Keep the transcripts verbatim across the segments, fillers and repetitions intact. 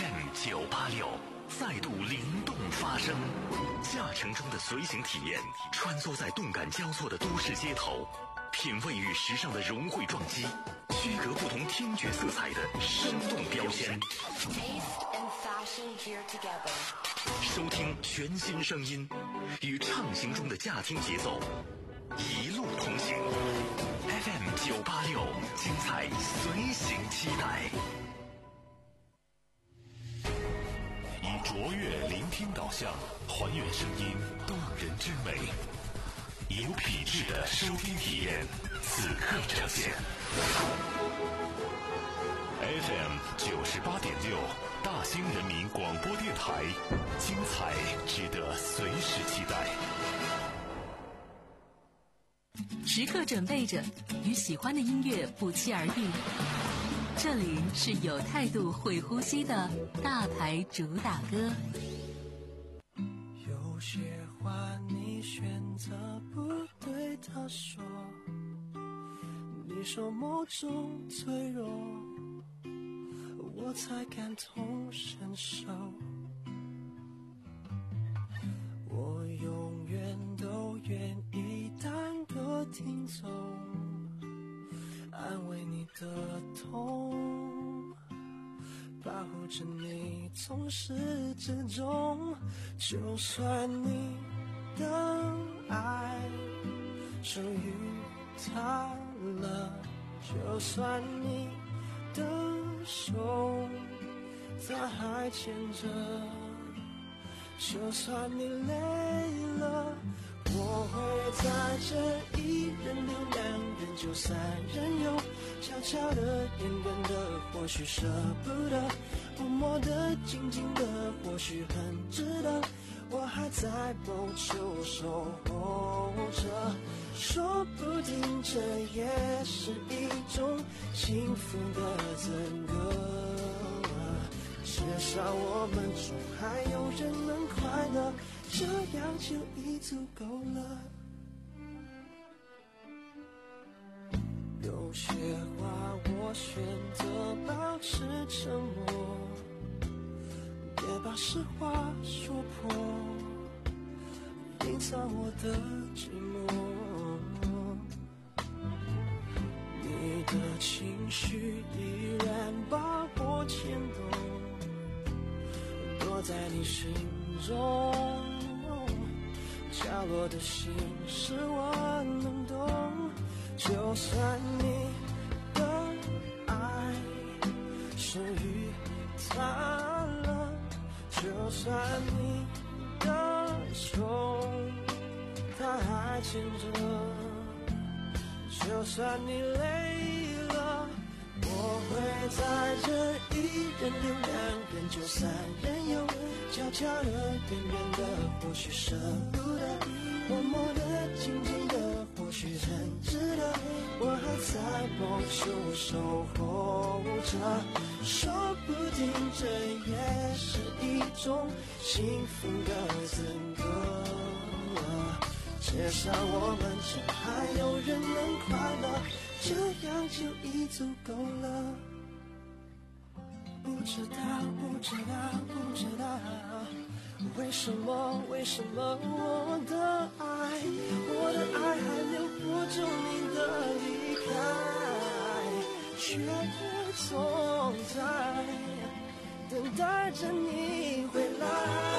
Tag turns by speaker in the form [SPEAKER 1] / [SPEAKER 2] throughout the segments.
[SPEAKER 1] M 九八六再度灵动发声，驾乘中的随行体验，穿梭在动感交错的都市街头，品味与时尚的融汇撞击，区隔不同听觉色彩的生动标签。收听全新声音，与畅行中的驾听节奏，一路同行。F M 九八六，精彩随行期待。以卓越聆听导向，还原声音动人之美，以有品质的收听体验，此刻呈现。F M 九十八点六，大兴人民广播电台，精彩值得随时期待。
[SPEAKER 2] 时刻准备着，与喜欢的音乐不期而遇。这里是有态度会呼吸的大牌主打歌。
[SPEAKER 3] 有些话你选择不对他说，你说某种脆弱，我才感同身受。我永远都愿意当个听众，安慰你的痛，保护着你从始至终。就算你的爱属于他了，就算你的手他还牵着，就算你累了，我会在这一人留两人就三人游，悄悄的远远的或许舍不得，默默的静静的或许很值得，我还在某处守候着，说不定这也是一种幸福的资格，至少我们中还有人能快乐，这样就已足够了。有些话我选择保持沉默，别把实话说破，隐藏我的寂寞。你的情绪依然把我牵动，躲在你心中，角落的心事我能懂。就算你的爱属于他了，就算你的手他还牵着，就算你累了，我会在这一人留两人就三人游，悄悄的远远的或许舍不得，默默的静静的或许很值得，我还在某处守候着，说不定这也是一种幸福的资格，至少我们这还有人能快乐，这样就已足够了。不知道不知道不知道为什么为什么我的爱我的爱还留不住你的离开，却总在等待着你回来。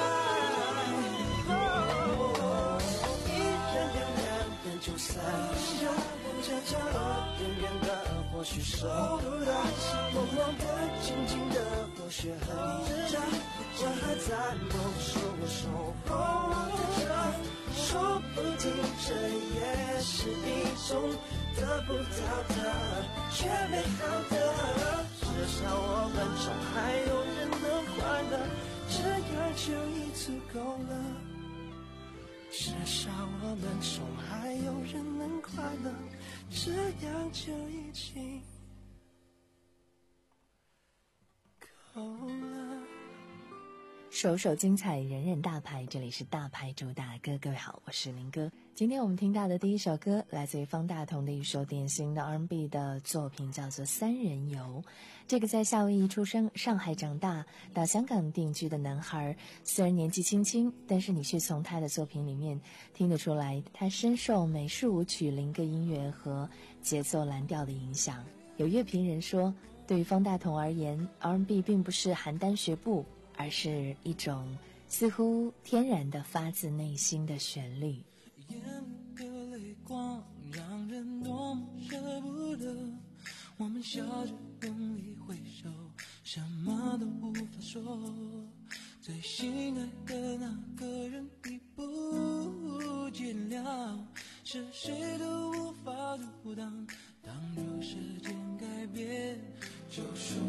[SPEAKER 3] 哦，一人留两人就三人游，悄悄的远远的或许舍不得，默默的静静的或许很值得，我还在某处守候着，说不定这也是一种得不到的却美好的，至少我们中还有人能快乐，这样就已足够了，至少我们中还有人能快乐，这样就已经够了。
[SPEAKER 2] 首首精彩，人人大牌，这里是大牌主打歌。各位好，我是林哥。今天我们听到的第一首歌来自于方大同的一首典型的 R and B 的作品，叫做《三人游》。这个在夏威夷出生、上海长大、到香港定居的男孩，虽然年纪轻轻，但是你却从他的作品里面听得出来，他深受美式舞曲、灵歌音乐和节奏蓝调的影响。有乐评人说，对于方大同而言， R and B 并不是邯郸学步，而是一种似乎天然的发自内心的旋律。
[SPEAKER 3] 眼的泪光让人多么舍不得，我们笑着用力挥手，什么都无法说，最心爱的那个人已不见了，是谁都无法阻挡，当若时间改变，就说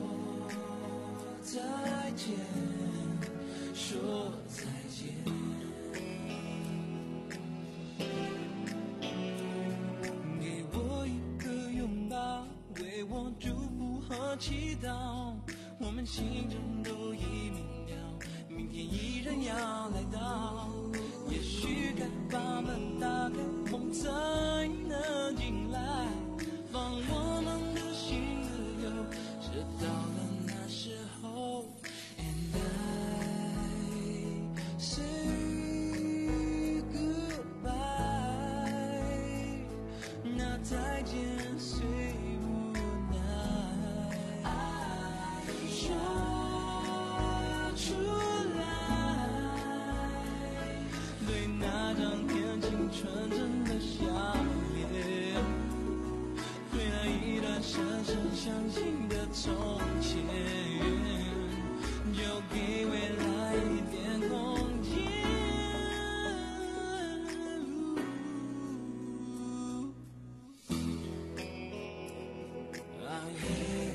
[SPEAKER 3] 再见，说再见。给我一个拥抱，为我祝福和祈祷，我们心中都已明了，明天依然要来到，也许该把门打开，风才能进来，放我们的心自由，直到了那时候 And I say goodbye， 那再见虽无奈，说出来，对那张年轻纯真的笑脸，对那一段深深相信的从前，就给未来一点空间。啊耶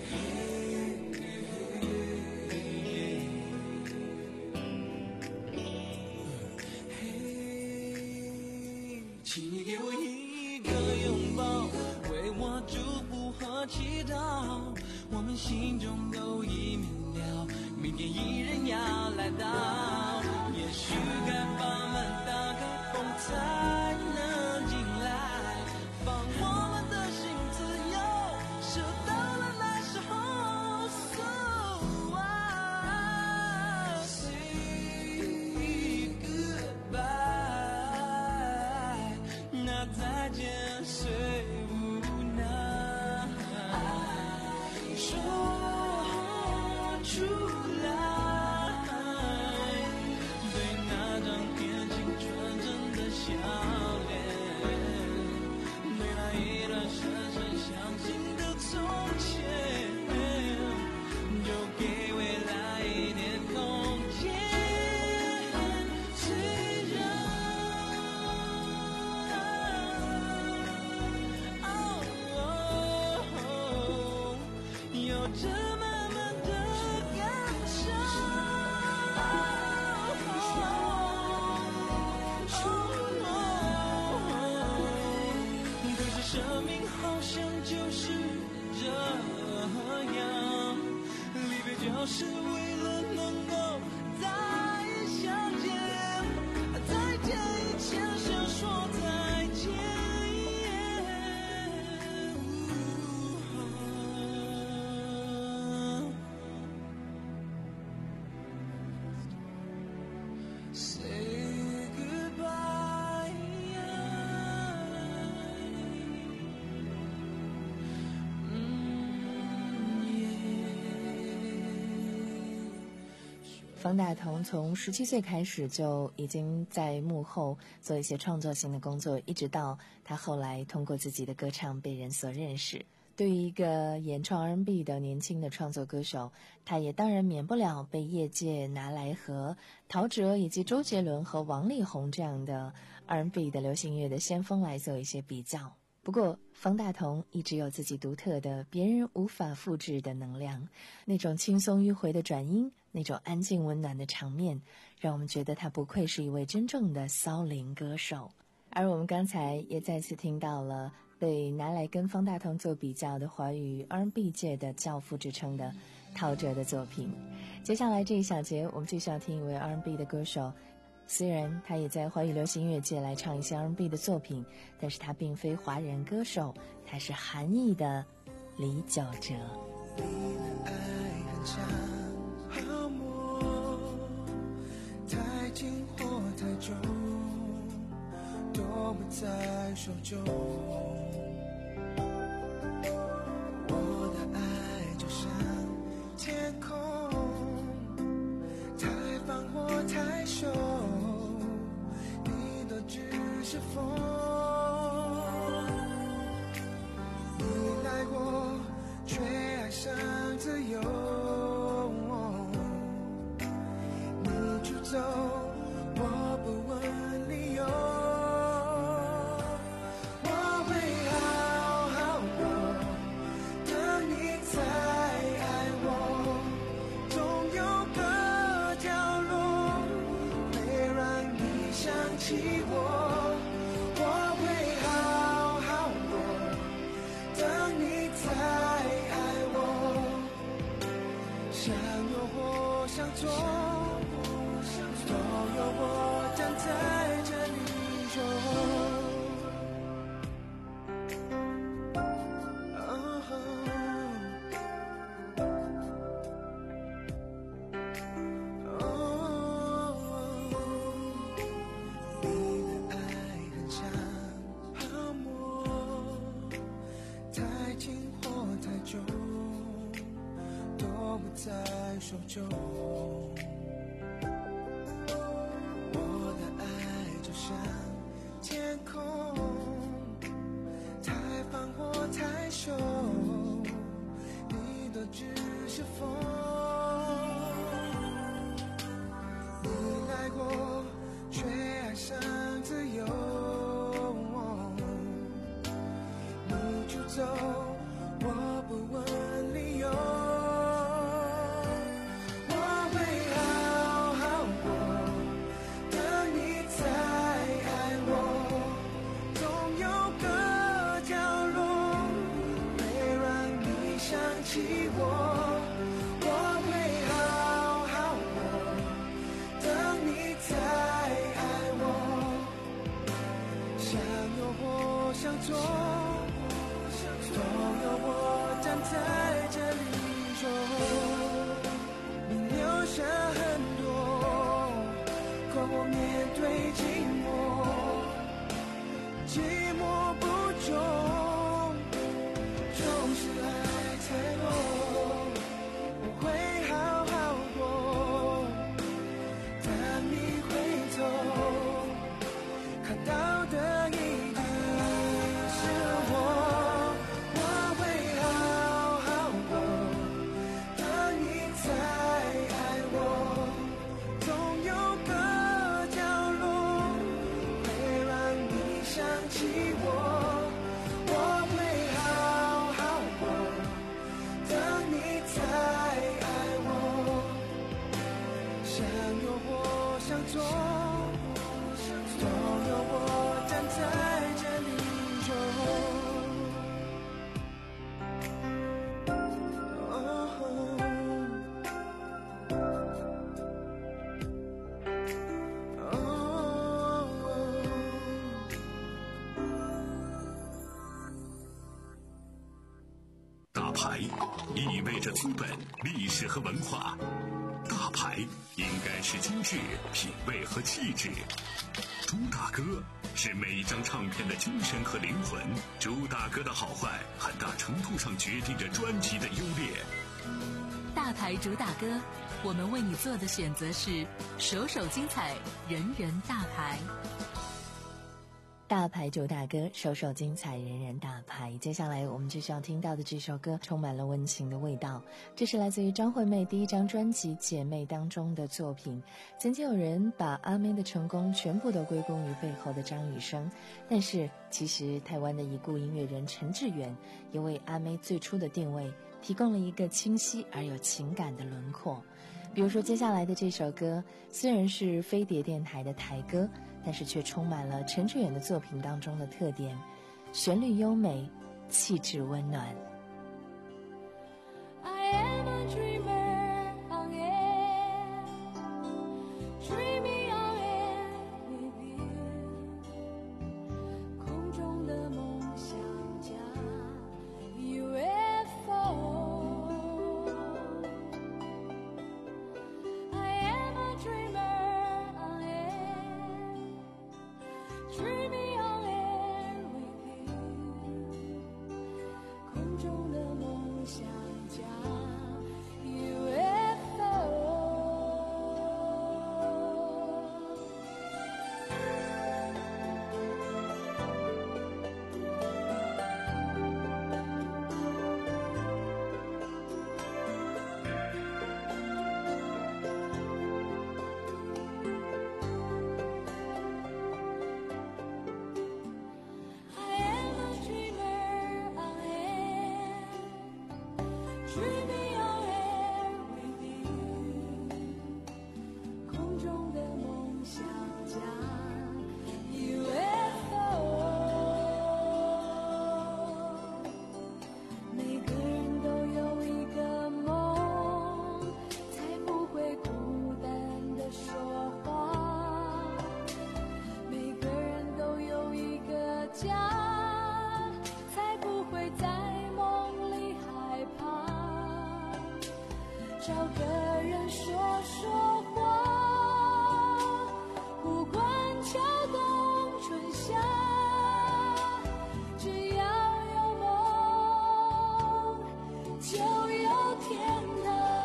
[SPEAKER 3] 请你给我一个拥抱，为我祝福和祈祷，我们心中都已明了，明天依然要来到，也许该把门打开，风才能进来，放我们的心自由，是到了那时候 So I say goodbye， 那再见虽无奈，说出来，对那张年轻纯真的笑脸，对那一段深深相信的从前，就给未来一点空间。虽然哦有着慢慢的感伤，可是生命好像就是这样，离别就是为了能够再相见，再见以前先说再见。Say goodbye， 嗯
[SPEAKER 2] 方大同从十七岁开始就已经在幕后做一些创作性的工作，一直到他后来通过自己的歌唱被人所认识。对于一个演唱 R and B 的年轻的创作歌手，他也当然免不了被业界拿来和陶喆以及周杰伦和王力宏这样的 R and B 的流行乐的先锋来做一些比较。不过方大同一直有自己独特的别人无法复制的能量，那种轻松迂回的转音，那种安静温暖的场面，让我们觉得他不愧是一位真正的骚灵歌手。而我们刚才也再次听到了被拿来跟方大同做比较的华语 R and B 界的教父之称的陶喆的作品。接下来这一小节，我们继续要听一位 R and B 的歌手，虽然他也在华语流行音乐界来唱一些 R and B 的作品，但是他并非华人歌手，他是韩裔的李玖哲。
[SPEAKER 3] 你的爱很像泡沫，太近或太久，都不在手中。我的爱就像天空，太放或太收，你都只是风。你来过，却爱上自由。你出走，我不问理由。我会好好过，等你再爱我。总有个角落，会让你想起我。我会好好过，等你再爱我。想有或想做，都有我站在这里说。在手中，我的爱就像天空，太放或太收，你都只是风。你来过，却爱上自由。你出走，我不问理由。做，都有我站在这里说。你留下很多，可我面对寂寞，寂寞不终，总是爱太多。我会好好过，等你回头看到的一定
[SPEAKER 1] 意味着资本、历史和文化。大牌应该是精致、品味和气质。朱大哥是每一张唱片的精神和灵魂。朱大哥的好坏，很大程度上决定着专辑的优劣。
[SPEAKER 4] 大牌主打歌，我们为你做的选择是首首精彩，人人大牌。
[SPEAKER 2] 大牌主打歌，首首精彩，人人大牌。接下来我们继续要听到的这首歌充满了温情的味道，这是来自于张惠妹第一张专辑《姐妹》当中的作品。曾经有人把阿妹的成功全部都归功于背后的张雨生，但是其实台湾的已故音乐人陈志远也为阿妹最初的定位提供了一个清晰而有情感的轮廓。比如说接下来的这首歌，虽然是飞碟电台的台歌，但是却充满了陈志远的作品当中的特点。 旋律优美，气质温暖。
[SPEAKER 5] 找个人说说话，不管秋冬春夏，只要有梦就有天堂。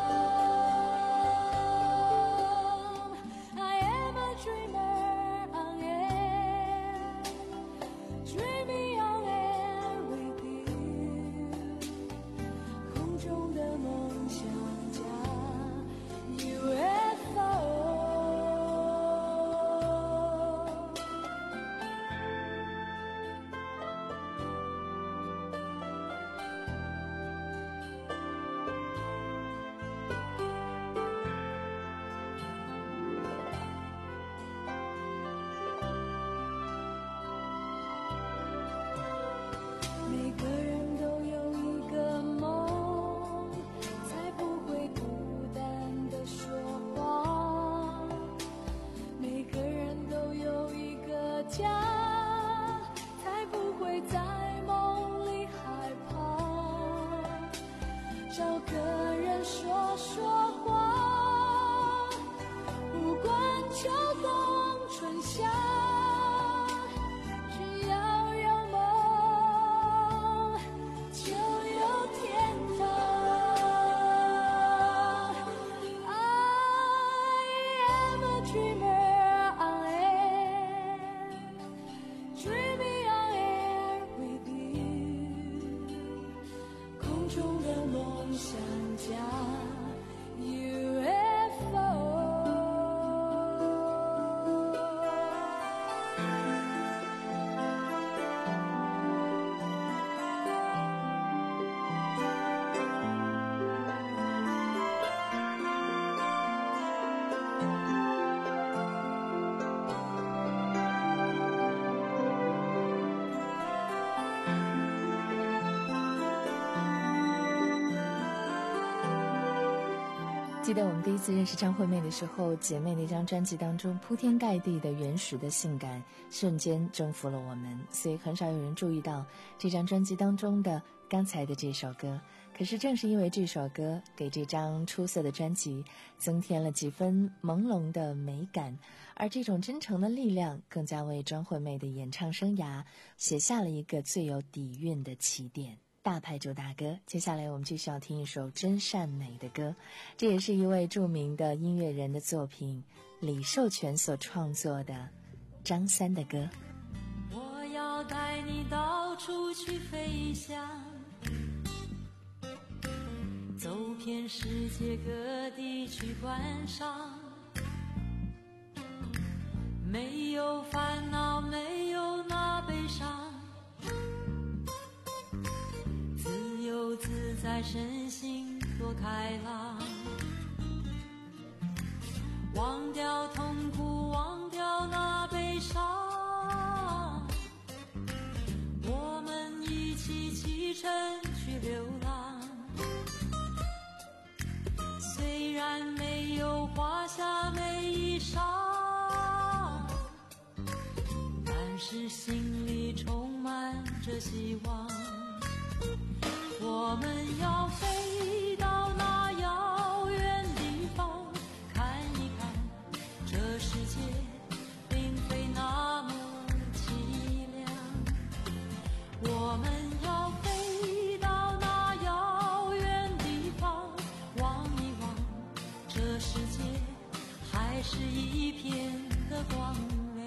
[SPEAKER 5] I am a dreamer on air, dreaming on air with you， 空中的梦想家 U F O。 每个人都有一个梦，才不会孤单地说谎。每个人都有一个家，才不会在梦里害怕。找个人说说话，不管秋冬春夏。 只要有梦，就有天堂。I am a dreamer on air, dreaming on air with you。空中的梦想家 U F O。
[SPEAKER 2] 记得我们第一次认识张惠妹的时候，姐妹那张专辑当中铺天盖地的原始的性感瞬间征服了我们，所以很少有人注意到这张专辑当中的刚才的这首歌。可是正是因为这首歌，给这张出色的专辑增添了几分朦胧的美感，而这种真诚的力量更加为张惠妹的演唱生涯写下了一个最有底蕴的起点。大牌主打歌，接下来我们继续要听一首真善美的歌，这也是一位著名的音乐人的作品，李寿全所创作的张三的歌。
[SPEAKER 5] 我要带你到处去飞翔，走遍世界各地去观赏，没有烦恼，没有那悲伤。 自由自在，身心多开朗，忘掉痛苦，忘掉那悲伤。我们
[SPEAKER 6] 画下每一伤，但是心里充满着希望。我们要飞到那遥远地方，看一看这世界并非那么凄凉。我们要飞到那遥远地方，望一望这世界还是一片的光亮。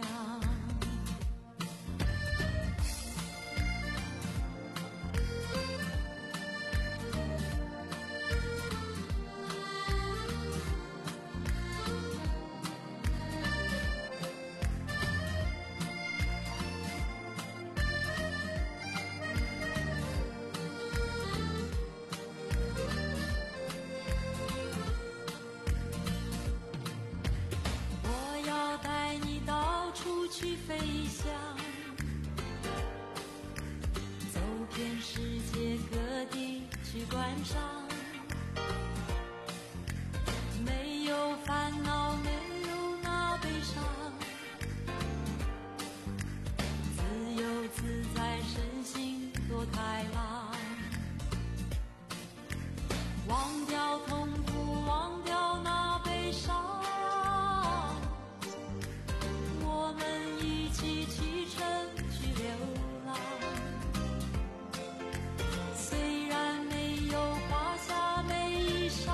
[SPEAKER 6] 去飞翔，走遍世界各地去观赏，没有烦恼，没有那悲伤，自由自在，身心多开朗，忘掉痛苦，忘掉那悲伤，我们一起启程去流浪。虽然没有画下每一伤，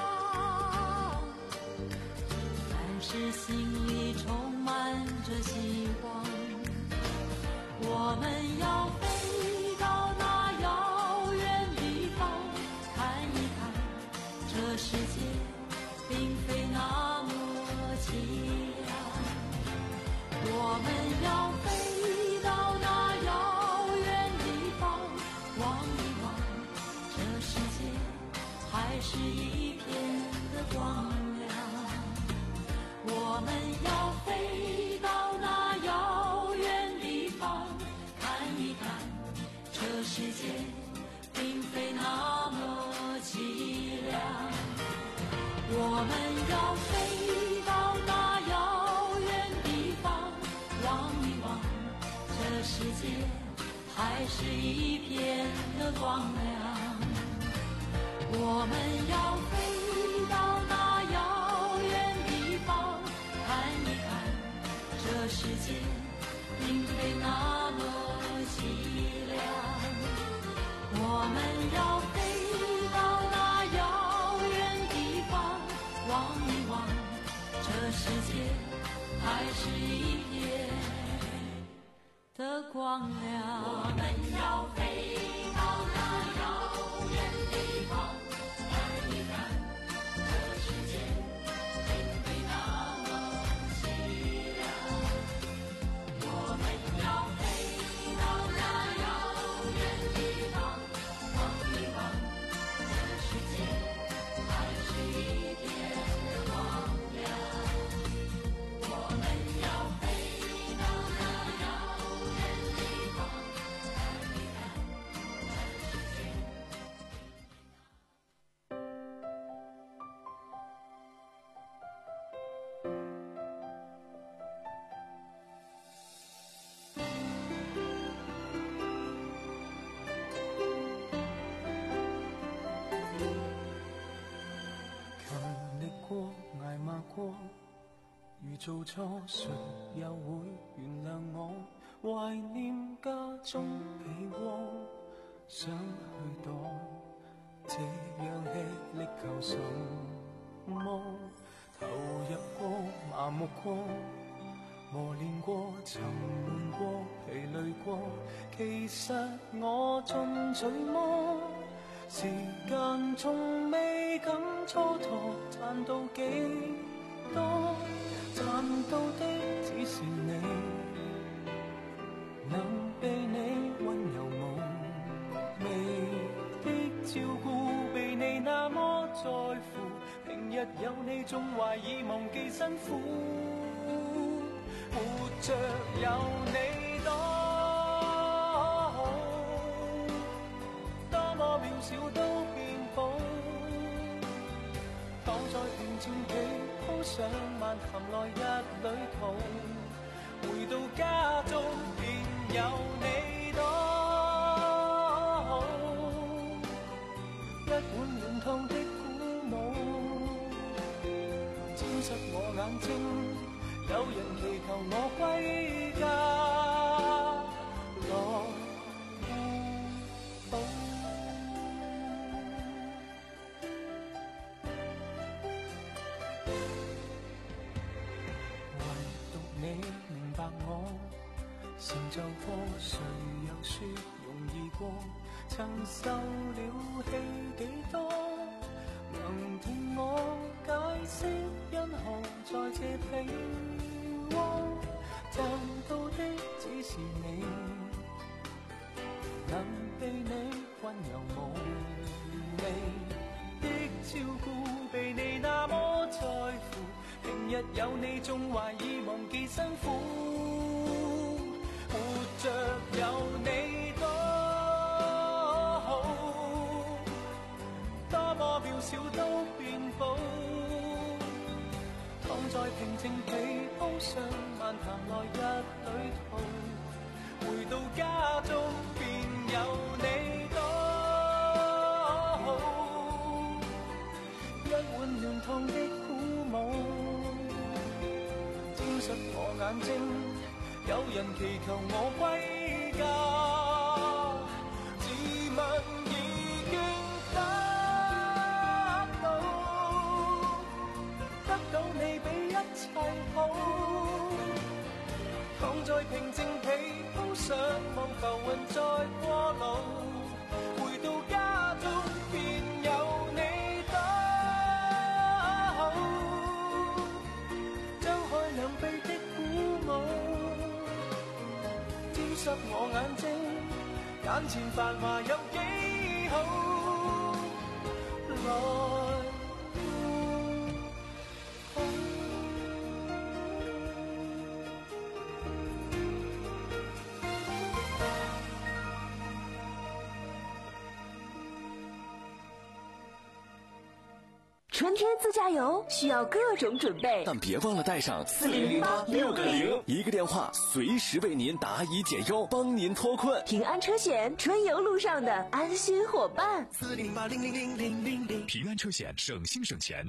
[SPEAKER 6] 但是心里充满着希望。我们要飞到那遥远地方，看一看这世界并非那么凄凉。我们要飞到那遥远地方，望一望这世界还是一片的光亮。我们要飞到那遥远地方，看一看这世界并非那么凄凉。我们要飞到那遥远地方，望一望这世界还是一片的光亮。我们要飞到那遥远地方，看一看这世界并非那么凄凉。我们要飞到那遥远地方，望一望这世界还是一片的光亮。我们要飞到那遥远地方，看一看这世界并非那么凄凉。我们要飞到那遥远地方，望一望这世界还是一片的光亮。我们要飞到那遥远地方，看一看这世界。
[SPEAKER 3] 勤力過，捱罵過，如做錯，誰又會原諒我？懷念家中被窩，想去躲，這樣吃力求什麼？投入過，麻木過，磨練過，沉悶過，疲累過，其實我進取麼？時間從未敢蹉跎，賺到幾多？賺到的只是你，能被你溫柔無味的照顧，被你那麼在乎。平日有你總懷疑忘記辛苦，活着有你多好，多麼渺小都變寶。躺在平靜地鋪上漫談來日旅途，回到家中便有你多好，一碗暖湯的鼓舞，沾濕我眼睛，有人祈求我歸家來互補。成就過，誰又說容易過？曾受了氣幾多？能聽我解釋，因何在這被窩賺到的只是你，能被你溫柔無味的照顧，被你那麼在乎。平日有你，仲懷疑忘記辛苦。活着有你多好，多麼渺小都變寶。躺在平靜被鋪上，漫談來日旅途，回到家中便有你多好，一碗暖湯的鼓舞，沾濕我眼睛。有人祈求我歸家，自問已經得到，得到你比一切好。躺在平靜被鋪上，望浮雲在過路，回到家中便有你多好，張開兩臂的鼓舞，濕我眼睛，眼前繁華有幾好，來互補。
[SPEAKER 7] 春天自驾游需要各种准备，
[SPEAKER 8] 但别忘了带上
[SPEAKER 7] 四零零八
[SPEAKER 8] 六个零，一个电话随时为您答疑解忧，帮您脱困。
[SPEAKER 7] 平安车险，春游路上的安心伙伴。
[SPEAKER 3] 四零八零零零零零零，
[SPEAKER 1] 平安车险，省心省钱。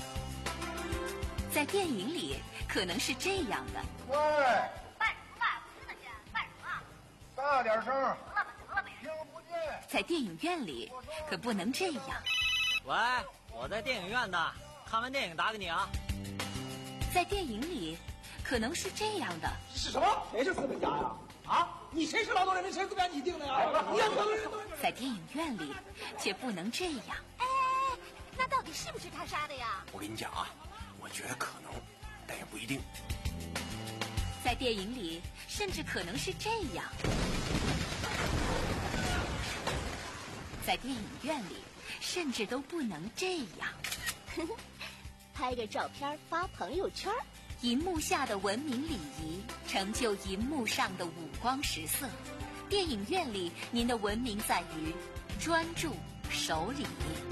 [SPEAKER 4] 在电影里可能是这样的。
[SPEAKER 9] 喂，
[SPEAKER 10] 办什么办？不听得见，办什么？
[SPEAKER 9] 大点声。
[SPEAKER 10] 行了吧，行了吧，
[SPEAKER 9] 听不见。
[SPEAKER 4] 在电影院里可不能这样。
[SPEAKER 11] 喂，我在电影院呢，看完电影打给你啊。
[SPEAKER 4] 在电影里可能是这样的。
[SPEAKER 9] 是什么？谁是资本家呀？啊，你谁是劳动人民？谁资本家你定的呀？你要
[SPEAKER 4] 在电影院里却不能这样。
[SPEAKER 10] 哎，那到底是不是他杀的呀？
[SPEAKER 9] 我跟你讲啊，我觉得可能，但也不一定。
[SPEAKER 4] 在电影里甚至可能是这样。在电影院里甚至都不能这样。
[SPEAKER 10] 拍个照片发朋友圈。
[SPEAKER 4] 银幕下的文明礼仪，成就银幕上的五光十色。电影院里，您的文明在于专注、守礼。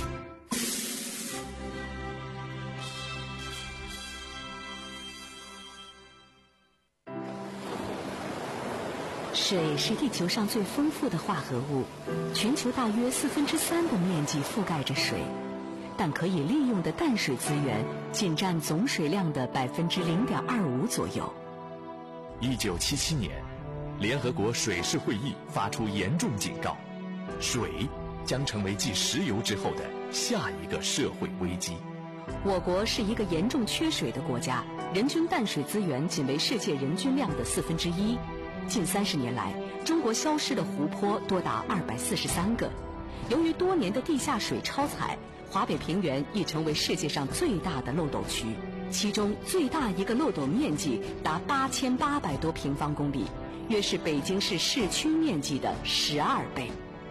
[SPEAKER 12] 水是地球上最丰富的化合物，全球大约四分之三的面积覆盖着水，但可以利用的淡水资源仅占总水量的百分之零点二五左右。
[SPEAKER 1] 一九七七年，联合国水事会议发出严重警告，水将成为继石油之后的下一个社会危机。
[SPEAKER 12] 我国是一个严重缺水的国家，人均淡水资源仅为世界人均量的四分之一。近三十年来，中国消失的湖泊多达二百四十三个。由于多年的地下水超采，华北平原已成为世界上最大的漏斗区，其中最大一个漏斗面积达八千八百多平方公里，约是北京市市区面积的十二倍。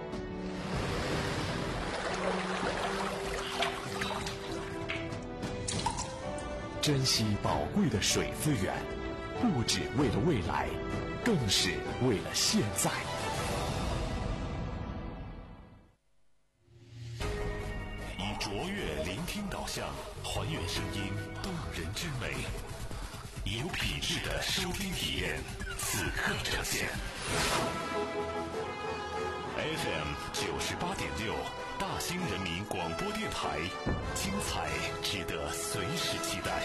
[SPEAKER 1] 珍惜宝贵的水资源，不只为了未来，更是为了现在。以卓越聆听导向， 像，还原声音动人之美，有品质的收听体验，此刻呈现。F M 九十八点六，大兴人民广播电台，精彩值得随时期待。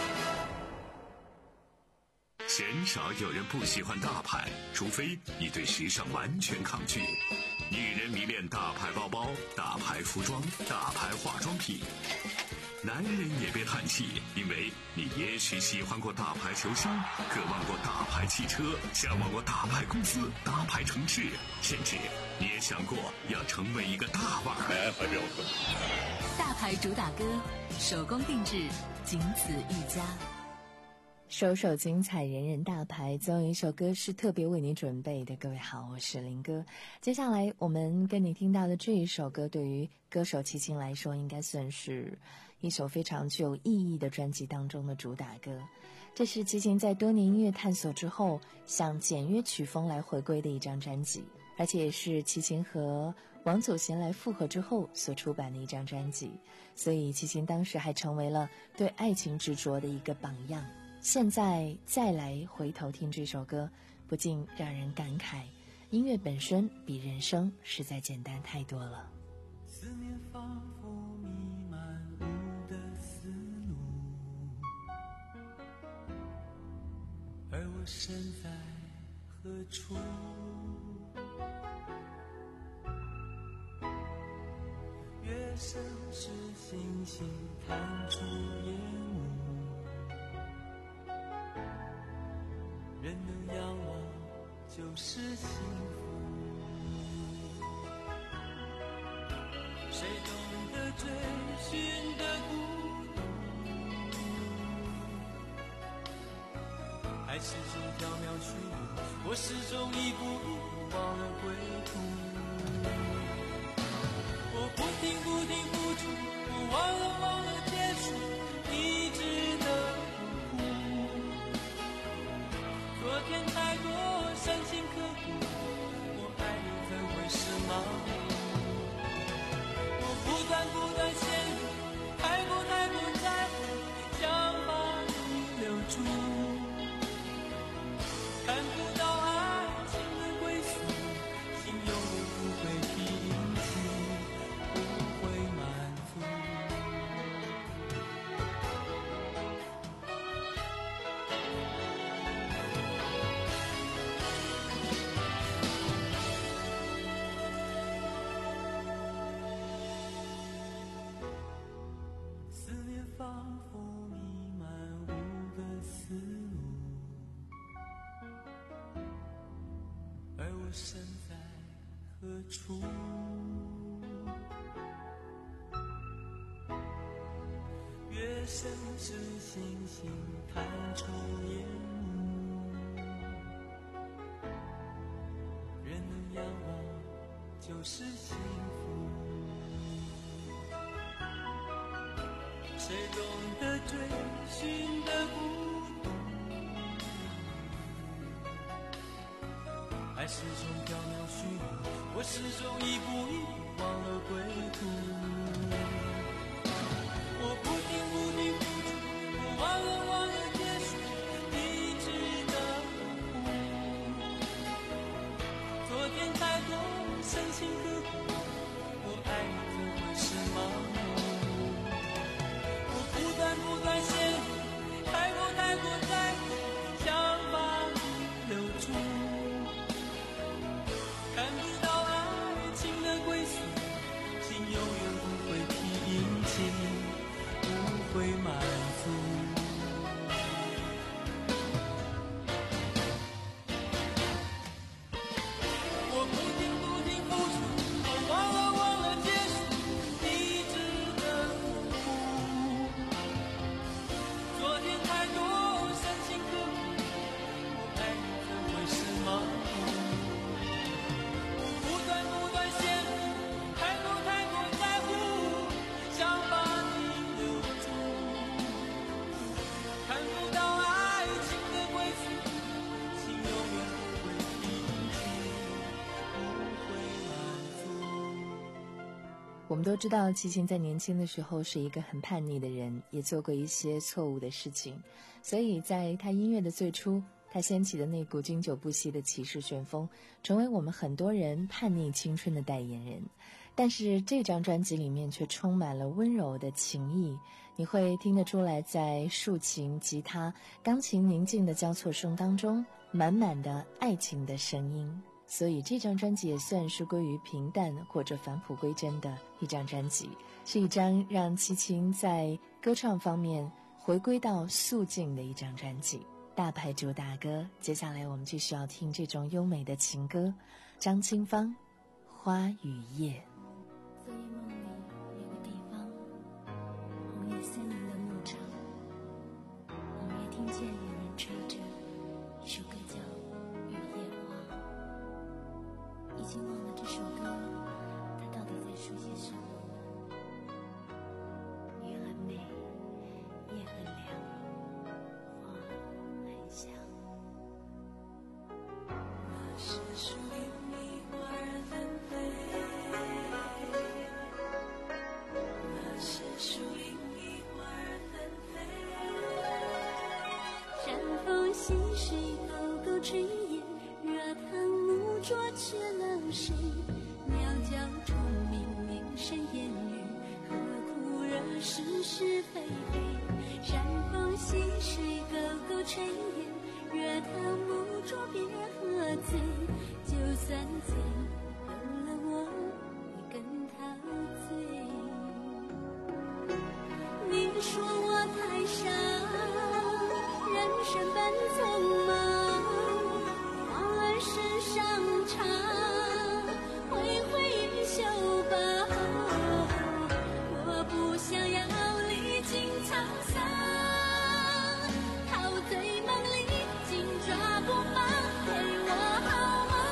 [SPEAKER 1] 鲜少有人不喜欢大牌，除非你对时尚完全抗拒。女人迷恋大牌包包、大牌服装、大牌化妆品。男人也别叹气，因为你也许喜欢过大牌球星，渴望过大牌汽车，向往过大牌公司、大牌城市，甚至你也想过要成为一个大腕儿。
[SPEAKER 12] 大牌主打歌，手工定制，仅此一家。
[SPEAKER 2] 首首精彩，人人大牌，总有一首歌是特别为你准备的。各位好，我是林哥。接下来我们跟你听到的这一首歌，对于歌手齐秦来说，应该算是一首非常具有意义的专辑当中的主打歌。这是齐秦在多年音乐探索之后，向简约曲风来回归的一张专辑，而且也是齐秦和王祖贤来复合之后所出版的一张专辑。所以齐秦当时还成为了对爱情执着的一个榜样。现在再来回头听这首歌，不禁让人感慨，音乐本身比人生实在简单太多了。
[SPEAKER 3] 思念仿佛弥漫我的思路，而我身在何处？月升时星星探出烟雾，人能仰望就是幸福，谁懂得追寻的孤独，爱始终缥缈虚无，我始终一步一步忘了归途，我不停不停付出，我忘了忘了结束，一直的昨天太多深情刻骨，我爱你怎会是盲目？我不断不断陷入，太过太过在乎，想把你留住，看不到爱情的归宿，心永远不会平息，不会满足。仿佛弥漫我的思路，而我身在何处？月升时星星探出烟雾，人能仰望就是幸福，谁懂得追寻的孤独，爱始终缥缈虚无，我始终一步一步忘了归途，我不停不停付出，我忘了忘了结束，一直的苦，昨天太多深情刻骨，我爱你怎会是盲目？不断不断陷入，太过太过在乎，想把你留住，看不到爱情的归宿，心永远不会平静，不会满足。我不停不停付出，我忘了忘了结束，一直的昨天太多深情刻骨，我爱你怎会是盲目？我不断不断陷入，太过太过在乎，想把你留住，
[SPEAKER 2] 我们都知道齐秦在年轻的时候是一个很叛逆的人，也做过一些错误的事情，所以在他音乐的最初，他掀起的那股经久不息的骑士旋风，成为我们很多人叛逆青春的代言人。但是这张专辑里面却充满了温柔的情意，你会听得出来，在竖琴、吉他、钢琴宁静的交错声当中，满满的爱情的声音。所以这张专辑也算是归于平淡或者返璞归真的一张专辑，是一张让齐秦在歌唱方面回归到素净的一张专辑。大牌主打歌，接下来我们就需要听这种优美的情歌，张清芳《花与叶》。
[SPEAKER 5] 昨夜梦里有个地方，红叶森林的牧场，隐约听见有人吹着一首歌叫《雨夜花》，已经忘了这首歌它到底在说些什么了。雨很美，夜很凉，花很香。那是树林里花儿纷飞，那是树林里花儿纷飞。山风细水，沟沟炊烟，热汤木桌却冷水。鸟叫虫鸣，鸣声烟雨，何苦惹是是非非。山风细水，沟沟炊烟，热汤木桌别喝醉。就算醉，有了我也跟他醉。你说我太傻，人生本匆忙，花儿身上插，挥挥衣袖吧。我不想要历经沧桑，陶醉梦里紧抓不放，陪我好吗？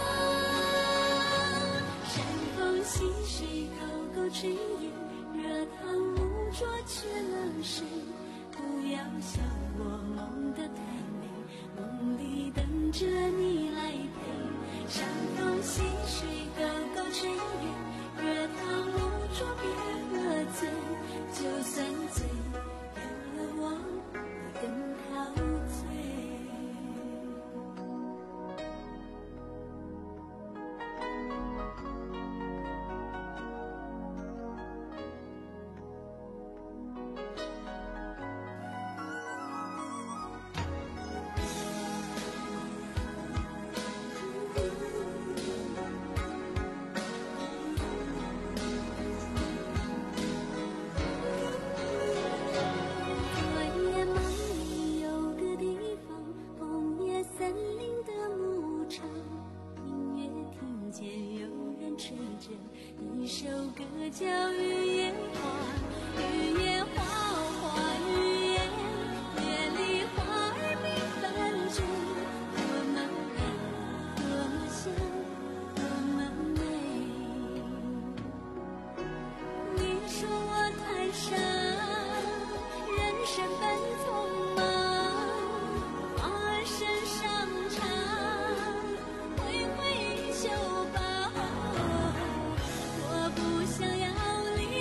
[SPEAKER 5] 山风细水，沟沟炊烟，热汤木桌却冷水。不要笑我梦得太美，梦里等着你来陪。山风细水，沟沟炊烟，热汤木桌别喝醉。就算醉，有了我也跟陶醉。一首歌叫雨夜花，雨夜花花雨夜，夜里花儿缤纷着，多么美，多么香，多么美。你说我太傻，人生本匆忙，花儿身上插，挥挥衣袖吧。我不想要历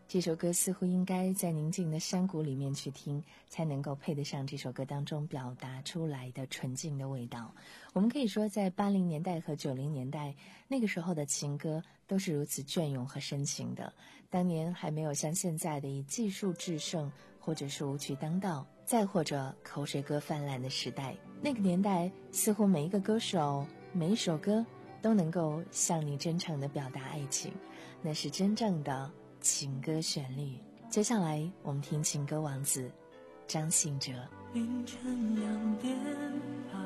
[SPEAKER 2] 这首歌似乎应该在宁静的山谷里面去听，才能够配得上这首歌当中表达出来的纯净的味道。我们可以说，在八零年代和九零年代，那个时候的情歌都是如此隽永和深情的。当年还没有像现在的以技术制胜，或者是舞曲当道，再或者口水歌泛滥的时代，那个年代似乎每一个歌手每一首歌都能够向你真诚地表达爱情，那是真正的情歌旋律。接下来我们听情歌王子张信哲。
[SPEAKER 3] 凌晨两点半，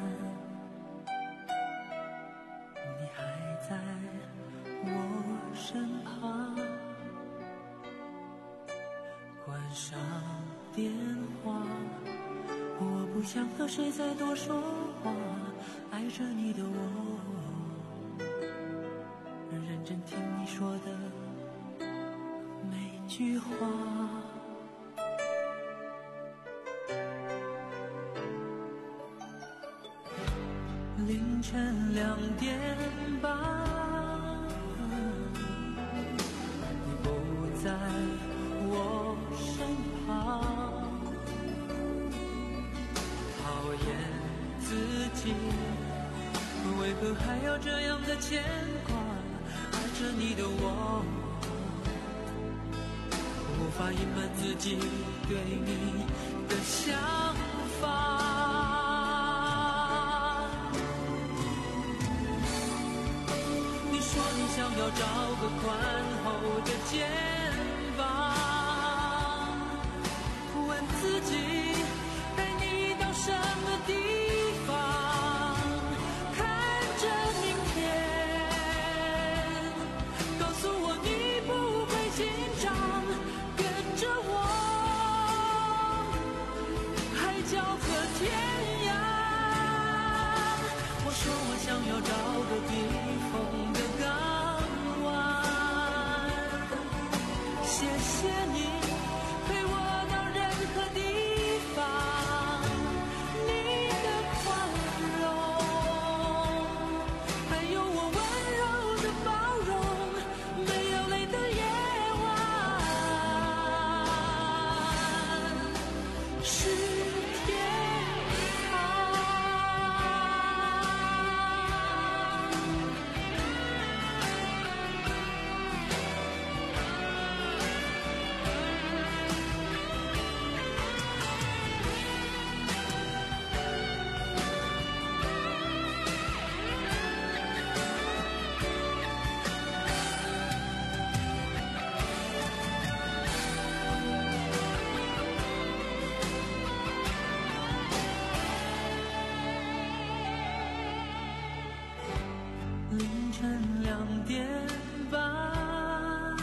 [SPEAKER 3] 你还在我身旁，关上电话，我不想和谁再多说话，爱着你的我，认真听你说的每句话。凌晨两点半，你不在我身旁，讨厌自己为何还要这样的牵挂，爱着你的我，无法隐瞒自己对你的想法。你说你想要找个宽厚的肩膀，问自己带你到什么地方，看着明天，告诉我你不会紧张，跟着我海角和天涯。我说我想要找个避风的港湾，谢谢你陪我到任何地方，你的宽容，还有我温柔的包容，没有泪的夜晚是天堂。凌晨两点半，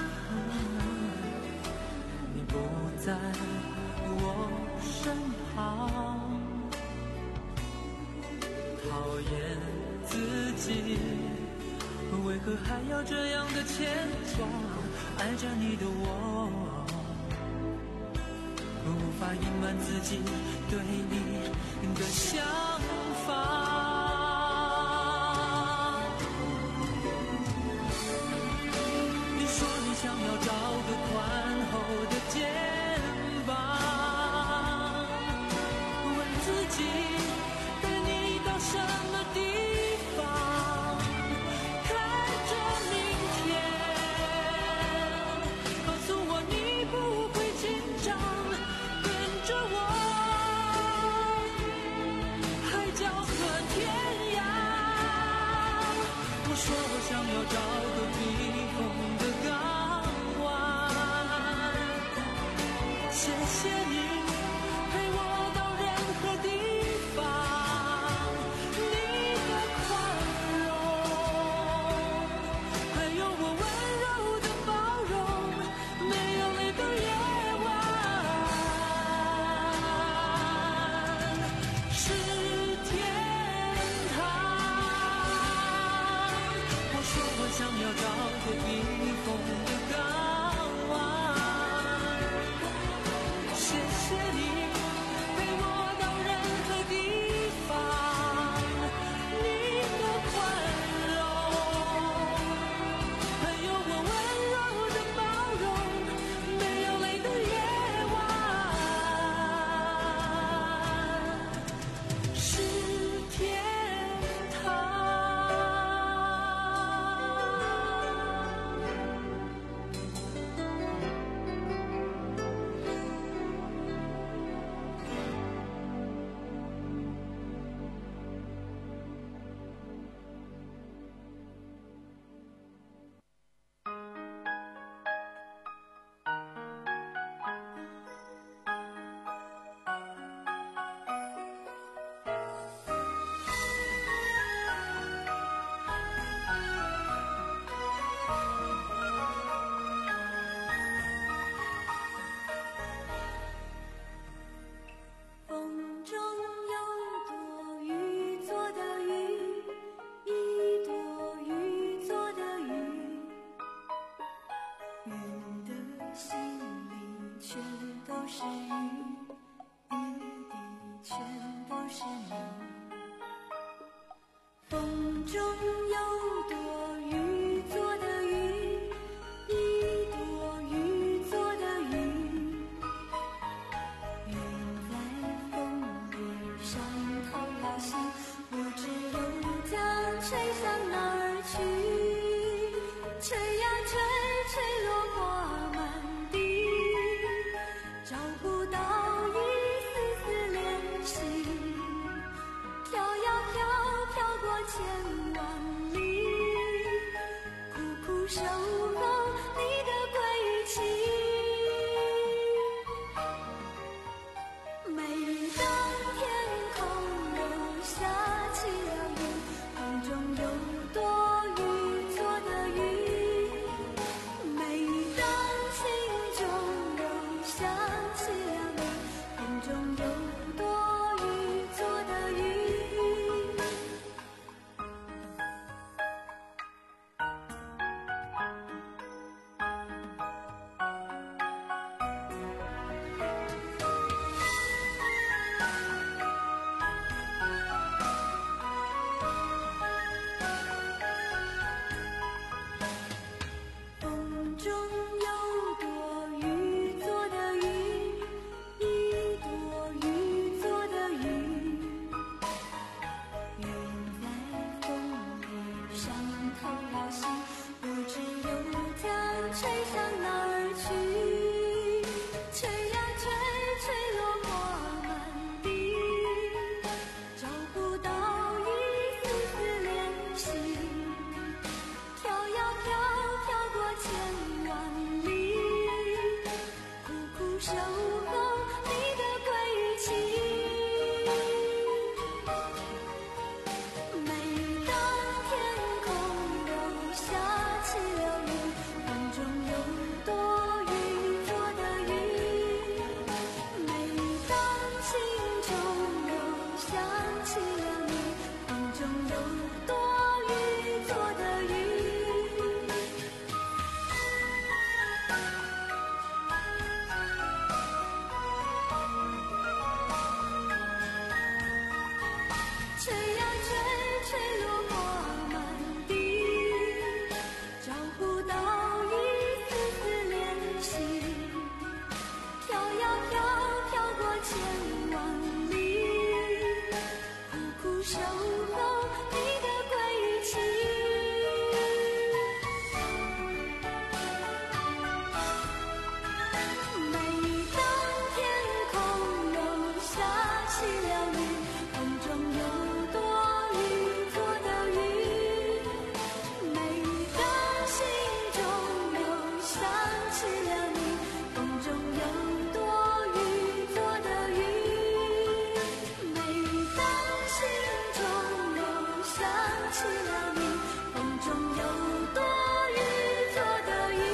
[SPEAKER 3] 你不在我身旁，讨厌自己为何还要这样的牵挂，爱着你的我，无法隐瞒自己对你的想法。想要找个宽厚的肩膀，问自己带你到什么地方，看着明天，告诉我你不会紧张，跟着我海角和天
[SPEAKER 5] 全都是雨，一滴全都是你。风中有朵雨做的云，一朵雨做的云，云在风雨上透了心，不知又将吹向哪儿去，吹呀吹，吹落花满地，找不到一丝丝联系，飘呀飘，飘过千万里，苦苦守候你的归期。每当天空又下起了雨，风中有朵雨做的云，每当心中又想起了你，风中有朵雨做的云。风中有朵雨做的云，一朵雨做的云，云在风雨上透了心，不知又将吹向哪儿去，吹呀吹，吹落花满地，找不到一丝丝联系，飘呀飘，飘过千万里，苦苦守候你的归期。每当天空又下起了雨，风中有朵雨做的云，每当心中又想起了你，风中有朵雨做的云。吹呀吹，吹落花满地，找不到一丝丝联系，飘呀飘，飘过千万里，苦苦守候你的归期。每当天空又下起了雨，风中有朵雨做的云，每当心中又想起了你，风中有朵雨做的云，每当心中又想起了你，风中有朵雨做的云。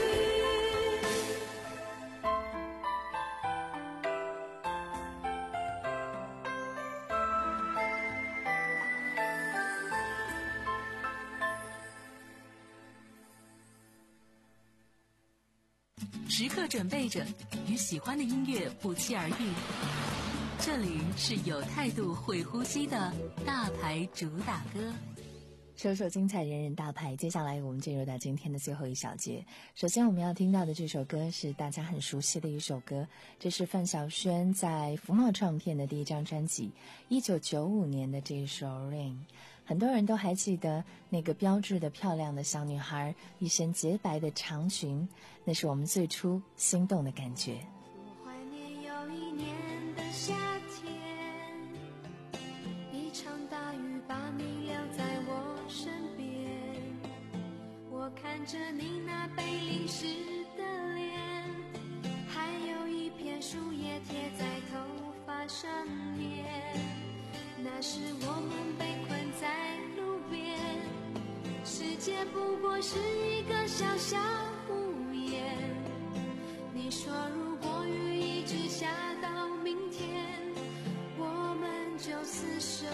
[SPEAKER 12] 时刻准备着与喜欢的音乐不期而遇。这里是有态度会呼吸的大牌主打歌。
[SPEAKER 2] 首首精彩，人人大牌。接下来我们进入到今天的最后一小节。首先我们要听到的这首歌是大家很熟悉的一首歌，这是范晓萱在福茂唱片的第一张专辑一九九五年的这一首 Rain。 很多人都还记得那个标致的漂亮的小女孩，一身洁白的长裙，那是我们最初心动的感觉。
[SPEAKER 5] 我怀念有一年的夏天，一场大雨把你留在我身边，我看着你那被淋湿的脸，还有一片树叶贴在头发上面，那时我们被困在路边，世界不过是一个小小屋檐，你说如果雨一直下到明天，我们就厮守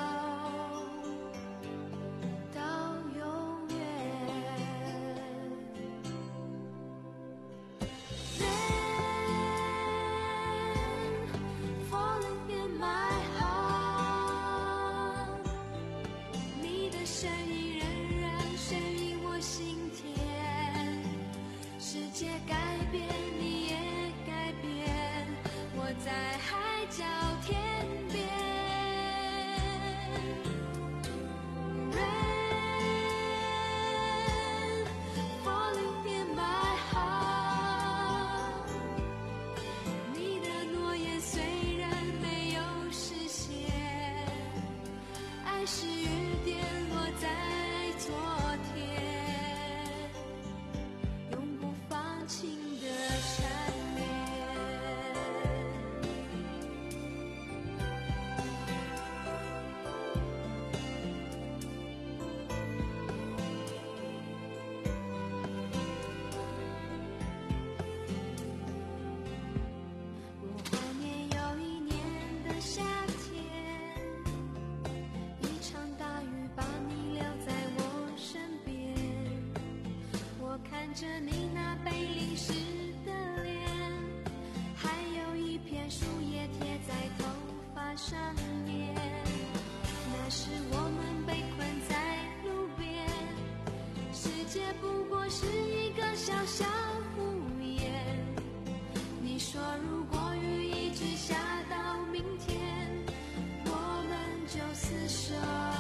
[SPEAKER 5] 到永远。 世界改变，你也改变，我在海角天边。Rain falling in my heart， 你的诺言虽然没有实现，爱是雨点落在昨天，永不放晴的缠绵。我怀念有一年的夏天，一场大雨把你留在我身边，我看着你那被淋湿的脸，还有一片树叶贴在头发上面，那时我们被困在路边，世界不过是一个小小屋檐，你说如果雨一直下到明天，我们就厮守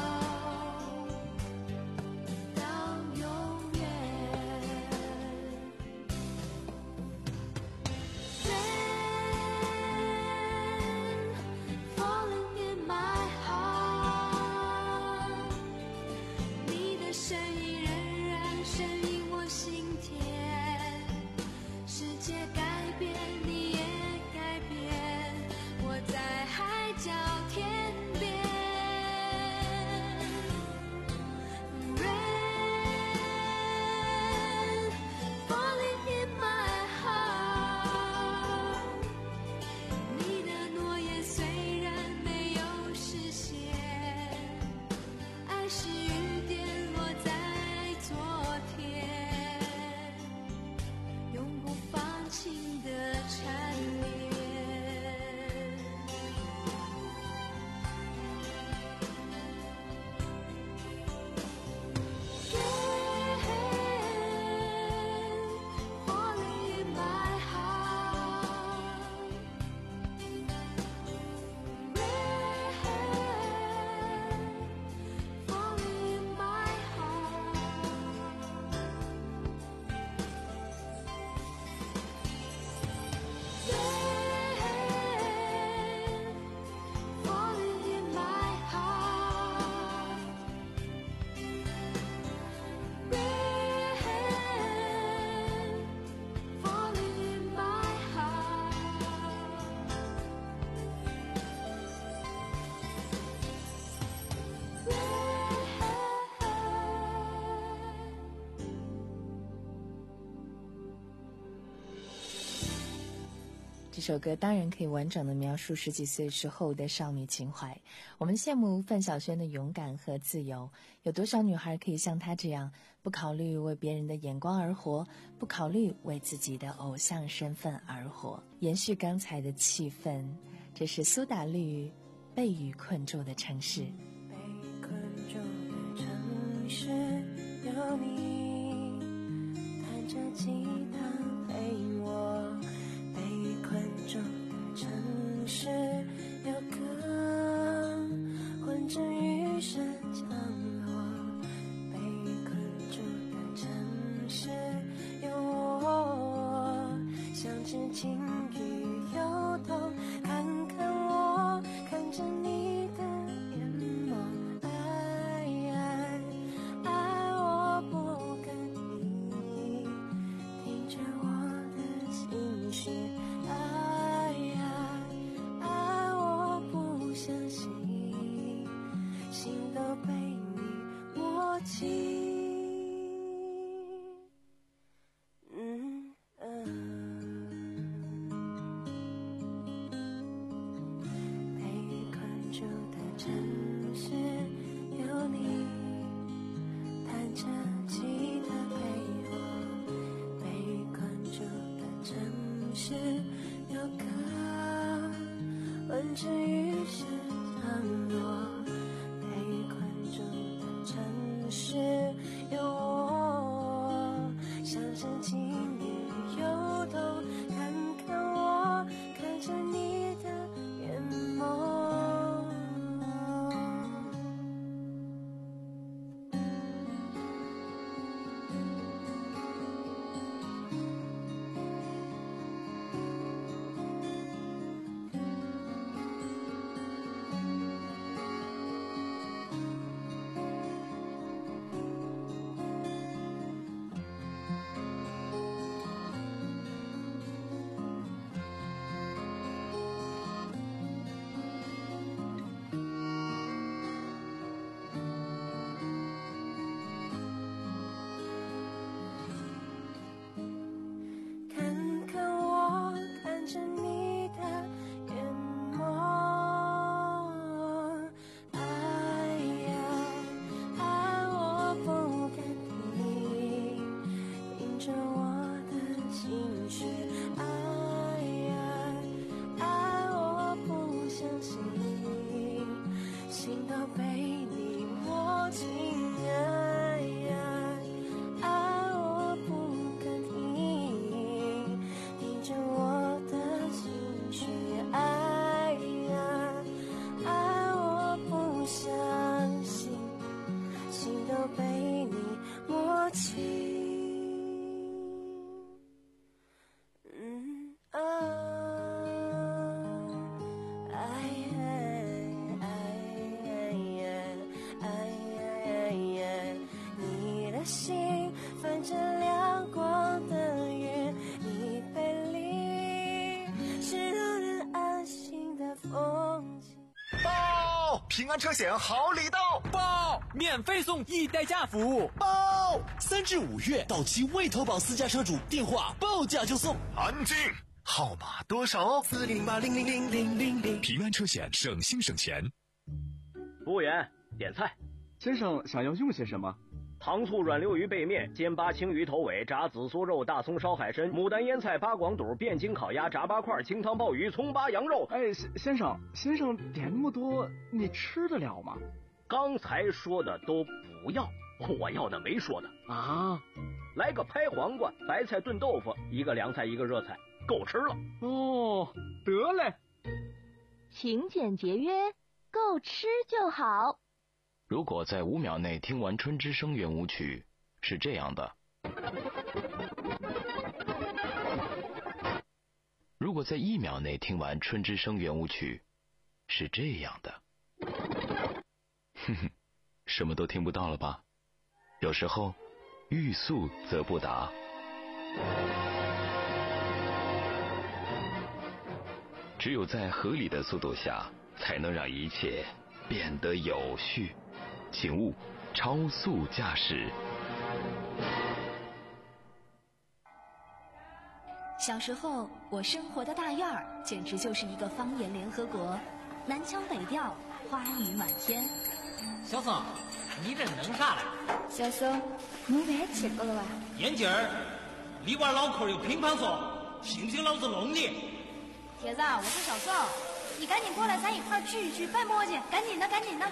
[SPEAKER 5] 到永远。Rain falling in my heart， 你的声音仍然声音我心田，世界改变，你也改变，我在海角天边。Rain falling in my heart， 你的诺言虽然没有实现，爱是雨点落在昨天，永不放晴的缠绵。Rain falling in my heart， Rain falling in my heart。Rain falling in my heart， Rain falling in my heart。
[SPEAKER 2] 这首歌当然可以完整的描述十几岁时候的少女情怀。我们羡慕范晓萱的勇敢和自由，有多少女孩可以像她这样，不考虑为别人的眼光而活，不考虑为自己的偶像身份而活。延续刚才的气氛，这是苏打绿《被雨困住的城市》。
[SPEAKER 3] 被困住的城市有你，弹着吉他陪我。被困住的城市有个混着雨声降落。被困住的城市有我，像只鲸鱼游动，看看我，看着你的眼眸。爱爱爱，我不跟你，听着我的心事。爱爱爱，我不相信，心都被你握紧。嗯嗯，被困住的城市有你，弹着吉他陪我。被困住的城市有个混着雨声降落。被困住的城市有我，像是纪念
[SPEAKER 5] 游动，看看我，看着你的眼眸。
[SPEAKER 13] 平安车险好礼到，
[SPEAKER 14] 报免费送一代驾服务，
[SPEAKER 13] 报三至五月到期未投保私家车主电话报价就送。
[SPEAKER 1] 安静，号码多少？
[SPEAKER 3] 四零零八零零零零零零。
[SPEAKER 1] 平安车险，省心省钱。
[SPEAKER 15] 服务员，点菜。
[SPEAKER 16] 先生想要用些什么？
[SPEAKER 15] 糖醋软溜鱼背面、煎八青鱼头尾、炸紫苏肉、大葱烧海参、牡丹腌菜、八广肚、汴京烤鸭、炸八块、清汤鲍鱼、葱八羊肉。
[SPEAKER 16] 哎，先生，先生点那么多，你吃得了吗？
[SPEAKER 15] 刚才说的都不要，我要的没说的
[SPEAKER 16] 啊。
[SPEAKER 15] 来个拍黄瓜、白菜炖豆腐，一个凉菜，一个热菜，够吃了。
[SPEAKER 16] 哦，得嘞。
[SPEAKER 7] 勤俭节约，够吃就好。
[SPEAKER 17] 如果在五秒内听完春之声圆舞曲，是这样的；如果在一秒内听完春之声圆舞曲，是这样的。哼哼，什么都听不到了吧？有时候，欲速则不达。只有在合理的速度下，才能让一切变得有序。请勿超速驾驶。
[SPEAKER 4] 小时候，我生活的大院儿简直就是一个方言联合国，南腔北调，花语满天。
[SPEAKER 11] 小宋，你这弄啥嘞？
[SPEAKER 18] 小宋，你别吃过了吧？
[SPEAKER 11] 眼镜儿，你玩脑壳有乒乓说，信不信老子弄你？
[SPEAKER 18] 铁子，我是小宋，你赶紧过来，咱一块儿聚一聚，拜磨叽，赶紧的，赶紧的。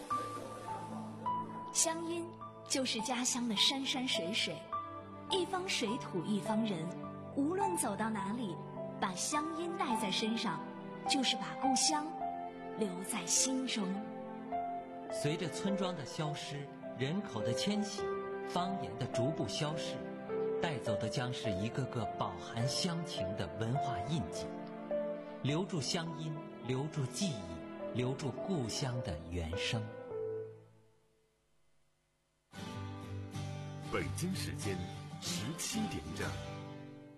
[SPEAKER 4] 乡音就是家乡的山山水水，一方水土一方人，无论走到哪里，把乡音带在身上，就是把故乡留在心中。
[SPEAKER 19] 随着村庄的消失，人口的迁徙，方言的逐步消逝，带走的将是一个个饱含乡情的文化印记。留住乡音，留住记忆，留住故乡的原声。
[SPEAKER 1] 北京时间十七点整。